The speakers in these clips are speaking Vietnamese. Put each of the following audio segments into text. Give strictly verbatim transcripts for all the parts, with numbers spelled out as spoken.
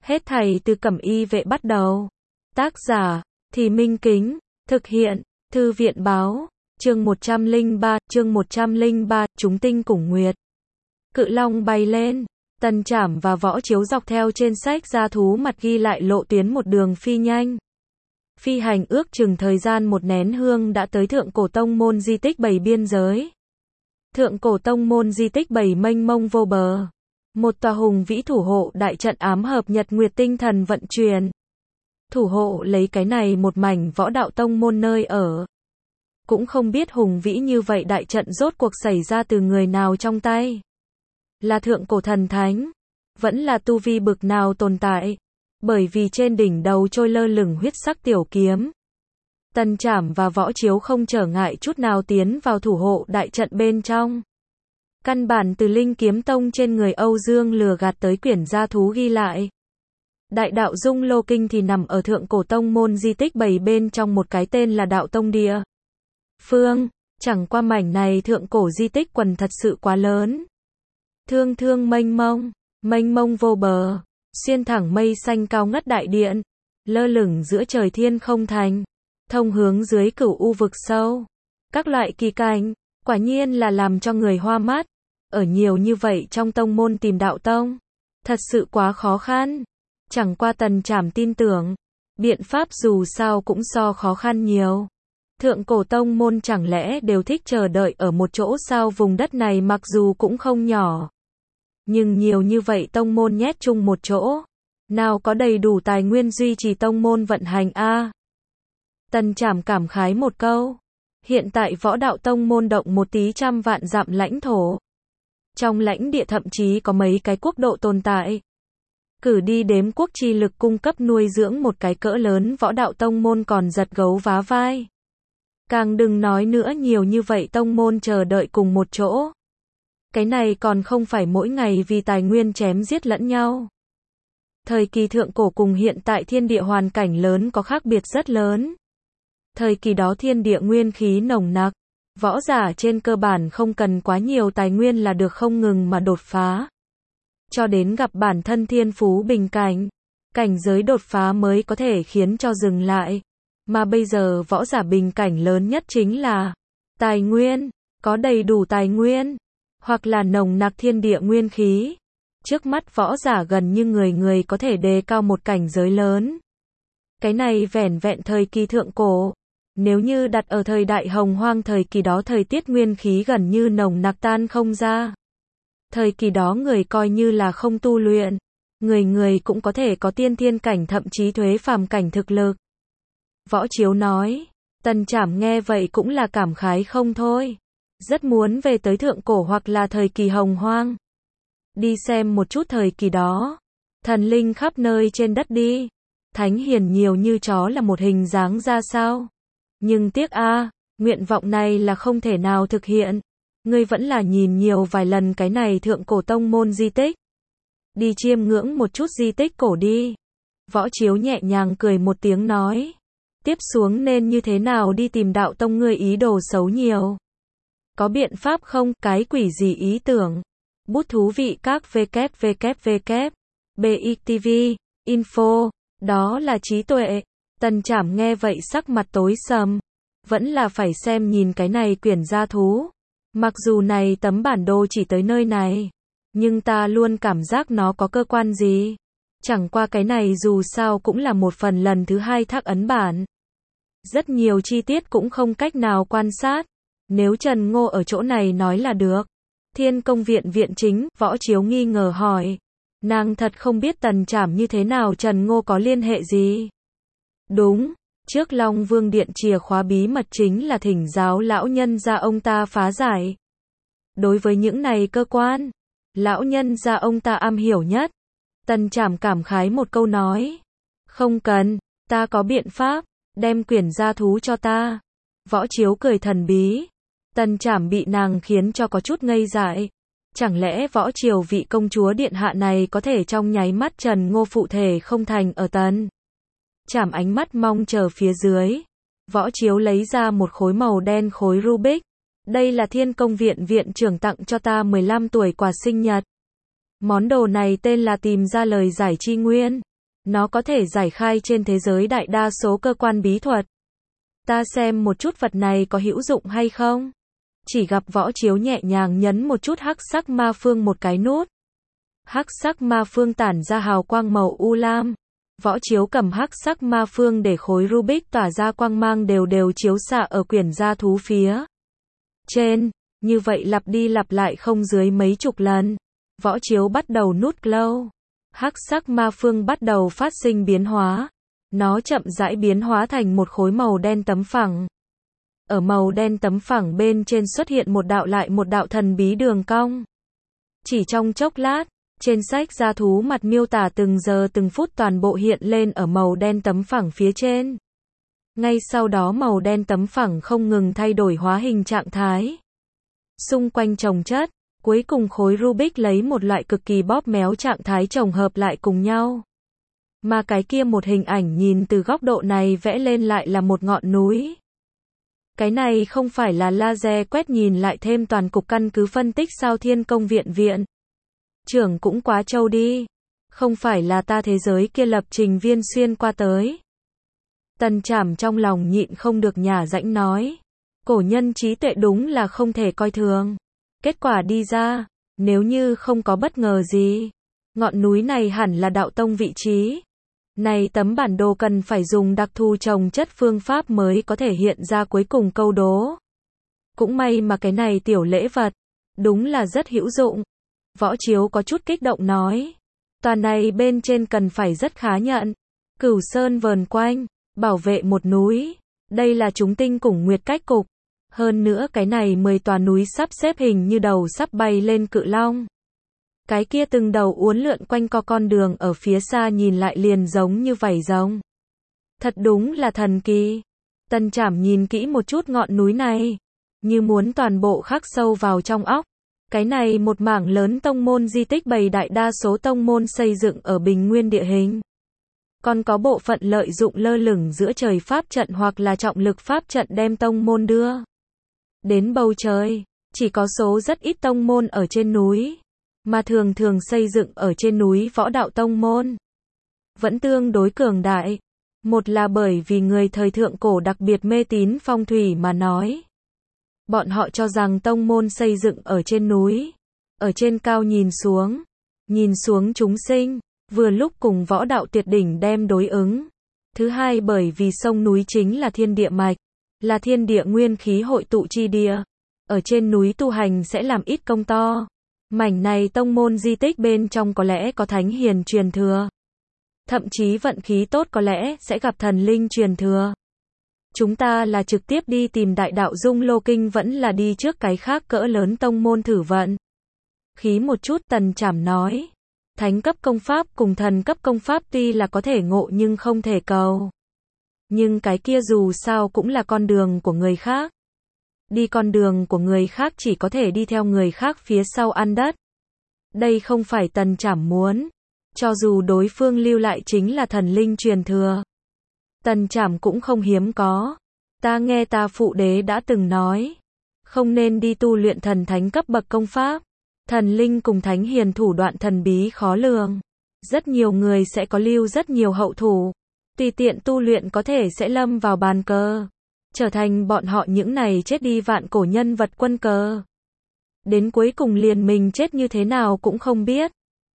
Hết thảy từ Cẩm Y Vệ bắt đầu. Tác giả, Thì Minh Kính, thực hiện, Thư viện Báo, chương một trăm lẻ ba, chương một trăm lẻ ba, chúng tinh cùng nguyệt. Cự long bay lên, Tần Trảm và Võ Chiếu dọc theo trên sách gia thú mặt ghi lại lộ tuyến một đường phi nhanh. Phi hành ước chừng thời gian một nén hương đã tới Thượng Cổ Tông Môn di tích bảy biên giới. Thượng Cổ Tông Môn di tích bảy mênh mông vô bờ. Một tòa hùng vĩ thủ hộ đại trận ám hợp nhật nguyệt tinh thần vận chuyển. Thủ hộ lấy cái này một mảnh võ đạo tông môn nơi ở. Cũng không biết hùng vĩ như vậy đại trận rốt cuộc xảy ra từ người nào trong tay. Là thượng cổ thần thánh. Vẫn là tu vi bực nào tồn tại. Bởi vì trên đỉnh đầu trôi lơ lửng huyết sắc tiểu kiếm. Tần Trảm và Võ Chiếu không trở ngại chút nào tiến vào thủ hộ đại trận bên trong. Căn bản từ Linh Kiếm Tông trên người Âu Dương lừa gạt tới quyển gia thú ghi lại. Đại đạo Dung Lô Kinh thì nằm ở Thượng Cổ Tông Môn di tích bảy bên trong một cái tên là Đạo Tông Địa Phương, chẳng qua mảnh này thượng cổ di tích quần thật sự quá lớn. Thương thương mênh mông, mênh mông vô bờ, xuyên thẳng mây xanh cao ngất đại điện, lơ lửng giữa trời thiên không thành, thông hướng dưới cửu u vực sâu. Các loại kỳ cảnh, quả nhiên là làm cho người hoa mắt. Ở nhiều như vậy trong tông môn tìm đạo tông, thật sự quá khó khăn. Chẳng qua Tần Trảm tin tưởng, biện pháp dù sao cũng so khó khăn nhiều. Thượng cổ tông môn chẳng lẽ đều thích chờ đợi ở một chỗ sao? Vùng đất này mặc dù cũng không nhỏ, nhưng nhiều như vậy tông môn nhét chung một chỗ, nào có đầy đủ tài nguyên duy trì tông môn vận hành a? À? Tần Trảm cảm khái một câu, hiện tại võ đạo tông môn động một tí trăm vạn dặm lãnh thổ. Trong lãnh địa thậm chí có mấy cái quốc độ tồn tại. Cử đi đếm quốc chi lực cung cấp nuôi dưỡng một cái cỡ lớn võ đạo tông môn còn giật gấu vá vai. Càng đừng nói nữa nhiều như vậy tông môn chờ đợi cùng một chỗ. Cái này còn không phải mỗi ngày vì tài nguyên chém giết lẫn nhau. Thời kỳ thượng cổ cùng hiện tại thiên địa hoàn cảnh lớn có khác biệt rất lớn. Thời kỳ đó thiên địa nguyên khí nồng nặc. Võ giả trên cơ bản không cần quá nhiều tài nguyên là được không ngừng mà đột phá. Cho đến gặp bản thân thiên phú bình cảnh, cảnh giới đột phá mới có thể khiến cho dừng lại. Mà bây giờ võ giả bình cảnh lớn nhất chính là tài nguyên, có đầy đủ tài nguyên, hoặc là nồng nặc thiên địa nguyên khí. Trước mắt võ giả gần như người người có thể đề cao một cảnh giới lớn. Cái này vẻn vẹn thời kỳ thượng cổ. Nếu như đặt ở thời đại hồng hoang thời kỳ đó thời tiết nguyên khí gần như nồng nặc tan không ra. Thời kỳ đó người coi như là không tu luyện. Người người cũng có thể có tiên thiên cảnh thậm chí thuế phàm cảnh thực lực. Võ Chiếu nói. Tần Trảm nghe vậy cũng là cảm khái không thôi. Rất muốn về tới thượng cổ hoặc là thời kỳ hồng hoang. Đi xem một chút thời kỳ đó. Thần linh khắp nơi trên đất đi. Thánh hiền nhiều như chó là một hình dáng ra sao. Nhưng tiếc a, à, nguyện vọng này là không thể nào thực hiện. Ngươi vẫn là nhìn nhiều vài lần cái này thượng cổ tông môn di tích. Đi chiêm ngưỡng một chút di tích cổ đi. Võ Chiếu nhẹ nhàng cười một tiếng nói. Tiếp xuống nên như thế nào đi tìm đạo tông? Ngươi ý đồ xấu nhiều. Có biện pháp không? Cái quỷ gì ý tưởng? Bút thú vị các www. bixtv, info. Đó là trí tuệ. Tần Trảm nghe vậy sắc mặt tối sầm. Vẫn là phải xem nhìn cái này quyển gia thú. Mặc dù này tấm bản đồ chỉ tới nơi này. Nhưng ta luôn cảm giác nó có cơ quan gì. Chẳng qua cái này dù sao cũng là một phần lần thứ hai thác ấn bản. Rất nhiều chi tiết cũng không cách nào quan sát. Nếu Trần Ngô ở chỗ này nói là được. Thiên Công Viện viện chính, Võ Chiếu nghi ngờ hỏi. Nàng thật không biết Tần Trảm như thế nào Trần Ngô có liên hệ gì. Đúng, trước Long Vương Điện chìa khóa bí mật chính là thỉnh giáo lão nhân gia ông ta phá giải. Đối với những này cơ quan, lão nhân gia ông ta am hiểu nhất. Tần Trảm cảm khái một câu nói. Không cần, ta có biện pháp, đem quyển gia thú cho ta. Võ Chiếu cười thần bí. Tần Trảm bị nàng khiến cho có chút ngây dại. Chẳng lẽ Võ Triều vị công chúa điện hạ này có thể trong nháy mắt Trần Ngô phụ thể không thành ở Tần Trảm ánh mắt mong chờ phía dưới. Võ Chiếu lấy ra một khối màu đen khối Rubik. Đây là Thiên Công Viện viện trưởng tặng cho ta mười lăm tuổi quà sinh nhật. Món đồ này tên là tìm ra lời giải chi nguyên. Nó có thể giải khai trên thế giới đại đa số cơ quan bí thuật. Ta xem một chút vật này có hữu dụng hay không. Chỉ gặp Võ Chiếu nhẹ nhàng nhấn một chút hắc sắc ma phương một cái nút. Hắc sắc ma phương tản ra hào quang màu u lam. Võ Chiếu cầm hắc sắc ma phương để khối Rubik tỏa ra quang mang đều đều chiếu xạ ở quyển gia thú phía trên. Như vậy lặp đi lặp lại không dưới mấy chục lần. Võ Chiếu bắt đầu nút glow. Hắc sắc ma phương bắt đầu phát sinh biến hóa. Nó chậm rãi biến hóa thành một khối màu đen tấm phẳng. Ở màu đen tấm phẳng bên trên xuất hiện một đạo lại một đạo thần bí đường cong. Chỉ trong chốc lát, trên sách gia thú mặt miêu tả từng giờ từng phút toàn bộ hiện lên ở màu đen tấm phẳng phía trên. Ngay sau đó màu đen tấm phẳng không ngừng thay đổi hóa hình trạng thái. Xung quanh chồng chất, cuối cùng khối Rubik lấy một loại cực kỳ bóp méo trạng thái chồng hợp lại cùng nhau. Mà cái kia một hình ảnh nhìn từ góc độ này vẽ lên lại là một ngọn núi. Cái này không phải là laser quét nhìn lại thêm toàn cục căn cứ phân tích sao Thiên Công viện viện trưởng cũng quá trâu đi. Không phải là ta thế giới kia lập trình viên xuyên qua tới. Tần Trảm trong lòng nhịn không được nhả rãnh nói. Cổ nhân trí tuệ đúng là không thể coi thường. Kết quả đi ra, nếu như không có bất ngờ gì, ngọn núi này hẳn là đạo tông vị trí. Này tấm bản đồ cần phải dùng đặc thù trồng chất phương pháp mới có thể hiện ra cuối cùng câu đố. Cũng may mà cái này tiểu lễ vật, đúng là rất hữu dụng. Võ Chiếu có chút kích động nói. Toàn này bên trên cần phải rất khá nhận. Cửu sơn vờn quanh, bảo vệ một núi. Đây là chúng tinh cùng nguyệt cách cục. Hơn nữa cái này mười tòa núi sắp xếp hình như đầu sắp bay lên cự long. Cái kia từng đầu uốn lượn quanh co con đường ở phía xa nhìn lại liền giống như vảy rồng. Thật đúng là thần kỳ. Tần Trảm nhìn kỹ một chút ngọn núi này, như muốn toàn bộ khắc sâu vào trong óc. Cái này một mảng lớn tông môn di tích bày đại đa số tông môn xây dựng ở bình nguyên địa hình. Còn có bộ phận lợi dụng lơ lửng giữa trời pháp trận hoặc là trọng lực pháp trận đem tông môn đưa đến bầu trời. Chỉ có số rất ít tông môn ở trên núi, mà thường thường xây dựng ở trên núi võ đạo tông môn vẫn tương đối cường đại. Một là bởi vì người thời thượng cổ đặc biệt mê tín phong thủy mà nói. Bọn họ cho rằng tông môn xây dựng ở trên núi, ở trên cao nhìn xuống, nhìn xuống chúng sinh, vừa lúc cùng võ đạo tuyệt đỉnh đem đối ứng. Thứ hai bởi vì sông núi chính là thiên địa mạch, là thiên địa nguyên khí hội tụ chi địa. Ở trên núi tu hành sẽ làm ít công to. Mảnh này tông môn di tích bên trong có lẽ có thánh hiền truyền thừa. Thậm chí vận khí tốt có lẽ sẽ gặp thần linh truyền thừa. Chúng ta là trực tiếp đi tìm đại đạo Dung Lô Kinh vẫn là đi trước cái khác cỡ lớn tông môn thử vận. Khí một chút Tần Trảm nói. Thánh cấp công pháp cùng thần cấp công pháp tuy là có thể ngộ nhưng không thể cầu. Nhưng cái kia dù sao cũng là con đường của người khác. Đi con đường của người khác chỉ có thể đi theo người khác phía sau ăn đất. Đây không phải Tần Trảm muốn. Cho dù đối phương lưu lại chính là thần linh truyền thừa. Tần Trảm cũng không hiếm có. Ta nghe ta phụ đế đã từng nói. Không nên đi tu luyện thần thánh cấp bậc công pháp. Thần linh cùng thánh hiền thủ đoạn thần bí khó lường. Rất nhiều người sẽ có lưu rất nhiều hậu thủ. Tùy tiện tu luyện có thể sẽ lâm vào bàn cờ. Trở thành bọn họ những này chết đi vạn cổ nhân vật quân cờ. Đến cuối cùng liền mình chết như thế nào cũng không biết.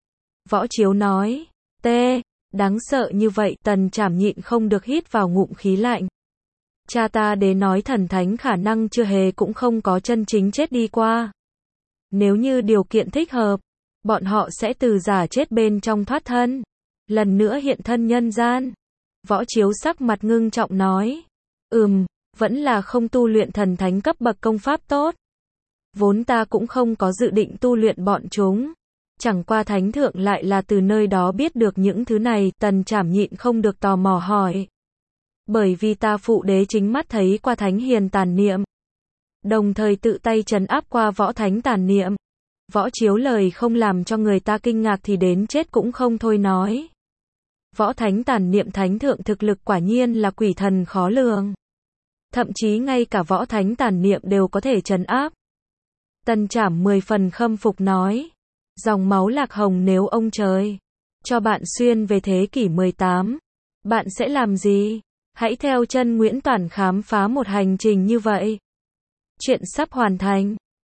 Võ Chiếu nói. Tê, đáng sợ như vậy. Tần Trảm nhịn không được hít vào ngụm khí lạnh. Cha ta đế nói thần thánh khả năng chưa hề cũng không có chân chính chết đi qua. Nếu như điều kiện thích hợp, bọn họ sẽ từ giả chết bên trong thoát thân. Lần nữa hiện thân nhân gian. Võ Chiếu sắc mặt ngưng trọng nói. Ừm, vẫn là không tu luyện thần thánh cấp bậc công pháp tốt. Vốn ta cũng không có dự định tu luyện bọn chúng. Chẳng qua thánh thượng lại là từ nơi đó biết được những thứ này. Tần Trảm nhịn không được tò mò hỏi. Bởi vì ta phụ đế chính mắt thấy qua thánh hiền tàn niệm. Đồng thời tự tay trấn áp qua võ thánh tàn niệm. Võ Chiếu lời không làm cho người ta kinh ngạc thì đến chết cũng không thôi nói. Võ thánh tàn niệm thánh thượng thực lực quả nhiên là quỷ thần khó lường. Thậm chí ngay cả võ thánh tàn niệm đều có thể trấn áp. Tần Trảm mười phần khâm phục nói. Dòng máu lạc hồng nếu ông trời cho bạn xuyên về thế kỷ mười tám. Bạn sẽ làm gì? Hãy theo chân Nguyễn Toản khám phá một hành trình như vậy. Chuyện sắp hoàn thành.